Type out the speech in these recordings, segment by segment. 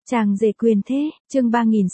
Chàng rể quyền thế, chương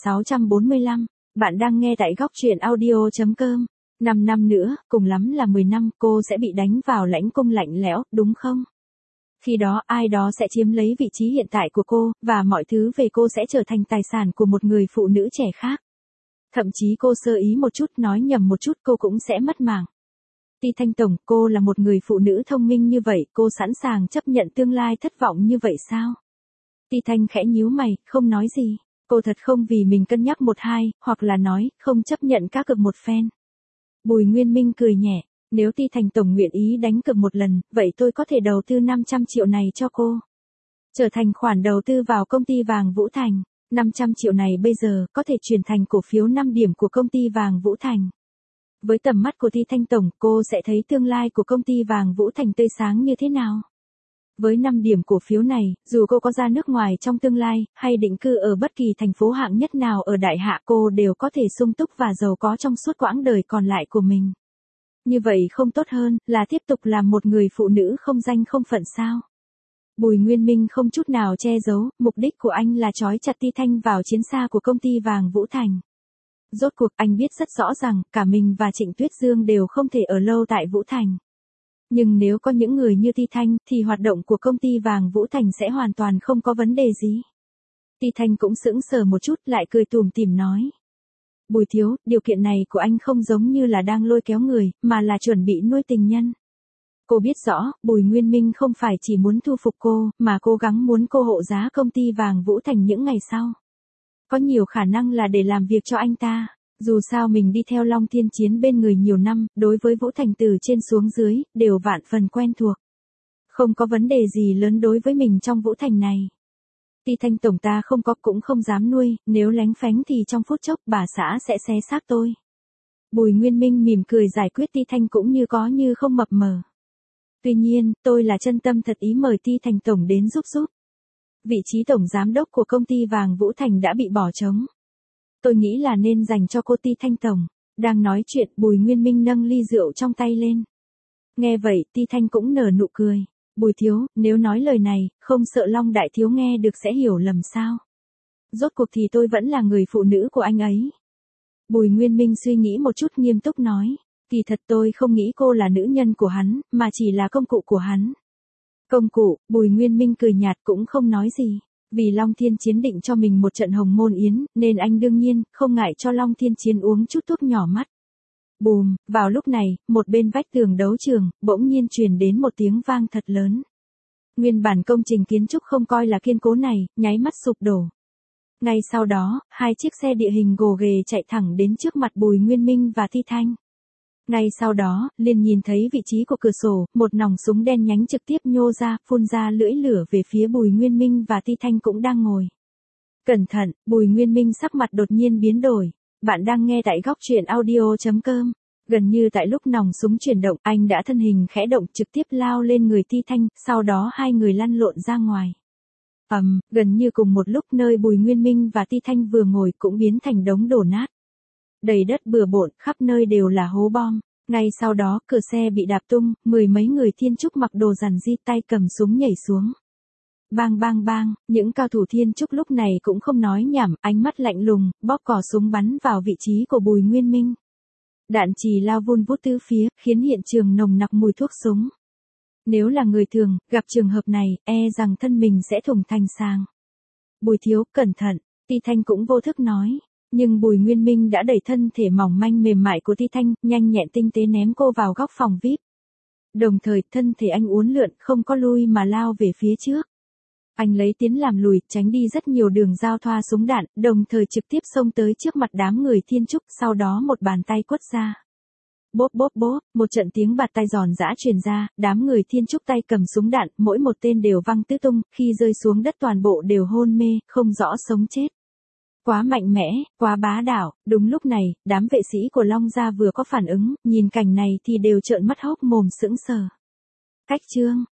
3645, bạn đang nghe tại góc truyện audio.com. 5 năm nữa, cùng lắm là 10 năm, cô sẽ bị đánh vào lãnh cung lạnh lẽo, đúng không? Khi đó ai đó sẽ chiếm lấy vị trí hiện tại của cô, và mọi thứ về cô sẽ trở thành tài sản của một người phụ nữ trẻ khác. Thậm chí cô sơ ý một chút, nói nhầm một chút, cô cũng sẽ mất mạng. Ti Thanh Tổng, cô là một người phụ nữ thông minh như vậy, cô sẵn sàng chấp nhận tương lai thất vọng như vậy sao? Ti Thanh khẽ nhíu mày, không nói gì. Cô thật không vì mình cân nhắc một hai, hoặc là nói, không chấp nhận cá cược một phen. Bùi Nguyên Minh cười nhẹ, nếu Ti Thanh Tổng nguyện ý đánh cược một lần, vậy tôi có thể đầu tư 500 triệu này cho cô. Trở thành khoản đầu tư vào công ty vàng Vũ Thành. 500 triệu này bây giờ có thể chuyển thành cổ phiếu 5 điểm của công ty vàng Vũ Thành. Với tầm mắt của Ti Thanh Tổng, cô sẽ thấy tương lai của công ty vàng Vũ Thành tươi sáng như thế nào. Với 5 điểm cổ phiếu này, dù cô có ra nước ngoài trong tương lai, hay định cư ở bất kỳ thành phố hạng nhất nào ở Đại Hạ, cô đều có thể sung túc và giàu có trong suốt quãng đời còn lại của mình. Như vậy không tốt hơn là tiếp tục làm một người phụ nữ không danh không phận sao? Bùi Nguyên Minh không chút nào che giấu, mục đích của anh là trói chặt Ti Thanh vào chiến xa của công ty vàng Vũ Thành. Rốt cuộc anh biết rất rõ rằng, cả mình và Trịnh Tuyết Dương đều không thể ở lâu tại Vũ Thành. Nhưng nếu có những người như Ti Thanh, thì hoạt động của công ty vàng Vũ Thành sẽ hoàn toàn không có vấn đề gì. Ti Thanh cũng sững sờ một chút, lại cười tủm tỉm nói. Bùi thiếu, điều kiện này của anh không giống như là đang lôi kéo người, mà là chuẩn bị nuôi tình nhân. Cô biết rõ, Bùi Nguyên Minh không phải chỉ muốn thu phục cô, mà cố gắng muốn cô hộ giá công ty vàng Vũ Thành những ngày sau. Có nhiều khả năng là để làm việc cho anh ta. Dù sao mình đi theo Long Thiên Chiến bên người nhiều năm, đối với Vũ Thành từ trên xuống dưới, đều vạn phần quen thuộc. Không có vấn đề gì lớn đối với mình trong Vũ Thành này. Ti Thanh Tổng ta không có cũng không dám nuôi, nếu lánh phánh thì trong phút chốc bà xã sẽ xé xác tôi. Bùi Nguyên Minh mỉm cười giải quyết Ti Thanh cũng như có như không mập mờ. Tuy nhiên, tôi là chân tâm thật ý mời Ti Thanh Tổng đến giúp. Vị trí tổng giám đốc của công ty vàng Vũ Thành đã bị bỏ trống. Tôi nghĩ là nên dành cho cô Ti Thanh Tổng. Đang nói chuyện, Bùi Nguyên Minh nâng ly rượu trong tay lên. Nghe vậy, Ti Thanh cũng nở nụ cười. Bùi thiếu, nếu nói lời này, không sợ Long đại thiếu nghe được sẽ hiểu lầm sao? Rốt cuộc thì tôi vẫn là người phụ nữ của anh ấy. Bùi Nguyên Minh suy nghĩ một chút nghiêm túc nói. Kỳ thật tôi không nghĩ cô là nữ nhân của hắn, mà chỉ là công cụ của hắn. Công cụ, Bùi Nguyên Minh cười nhạt cũng không nói gì. Vì Long Thiên Chiến định cho mình một trận hồng môn yến, nên anh đương nhiên, không ngại cho Long Thiên Chiến uống chút thuốc nhỏ mắt. Bùm, vào lúc này, một bên vách tường đấu trường, bỗng nhiên truyền đến một tiếng vang thật lớn. Nguyên bản công trình kiến trúc không coi là kiên cố này, nháy mắt sụp đổ. Ngay sau đó, hai chiếc xe địa hình gồ ghề chạy thẳng đến trước mặt Bùi Nguyên Minh và Ti Thanh. Ngay sau đó, liền nhìn thấy vị trí của cửa sổ, một nòng súng đen nhánh trực tiếp nhô ra, phun ra lưỡi lửa về phía Bùi Nguyên Minh và Ti Thanh cũng đang ngồi. Cẩn thận, Bùi Nguyên Minh sắc mặt đột nhiên biến đổi. Bạn đang nghe tại góc truyện audio.com. Gần như tại lúc nòng súng chuyển động, anh đã thân hình khẽ động trực tiếp lao lên người Ti Thanh, sau đó hai người lăn lộn ra ngoài. Gần như cùng một lúc nơi Bùi Nguyên Minh và Ti Thanh vừa ngồi cũng biến thành đống đổ nát. Đầy đất bừa bộn, khắp nơi đều là hố bom. Ngay sau đó, cửa xe bị đạp tung, mười mấy người thiên trúc mặc đồ rằn di tay cầm súng nhảy xuống. Bang bang bang, những cao thủ thiên trúc lúc này cũng không nói nhảm, ánh mắt lạnh lùng, bóp cò súng bắn vào vị trí của Bùi Nguyên Minh. Đạn chì lao vun vút tứ phía, khiến hiện trường nồng nặc mùi thuốc súng. Nếu là người thường, gặp trường hợp này, rằng thân mình sẽ thủng thành sàng. Bùi thiếu, cẩn thận, Ti Thanh cũng vô thức nói. Nhưng Bùi Nguyên Minh đã đẩy thân thể mỏng manh mềm mại của Ti Thanh, nhanh nhẹn tinh tế ném cô vào góc phòng VIP. Đồng thời, thân thể anh uốn lượn, không có lui mà lao về phía trước. Anh lấy tiến làm lùi, tránh đi rất nhiều đường giao thoa súng đạn, đồng thời trực tiếp xông tới trước mặt đám người thiên trúc, sau đó một bàn tay quất ra. Bốp bốp bốp, một trận tiếng bạt tay giòn giã truyền ra, đám người thiên trúc tay cầm súng đạn, mỗi một tên đều văng tứ tung, khi rơi xuống đất toàn bộ đều hôn mê, không rõ sống chết. Quá mạnh mẽ, quá bá đạo. Đúng lúc này, đám vệ sĩ của Long gia vừa có phản ứng, nhìn cảnh này thì đều trợn mắt hốc mồm sững sờ. Cách chương,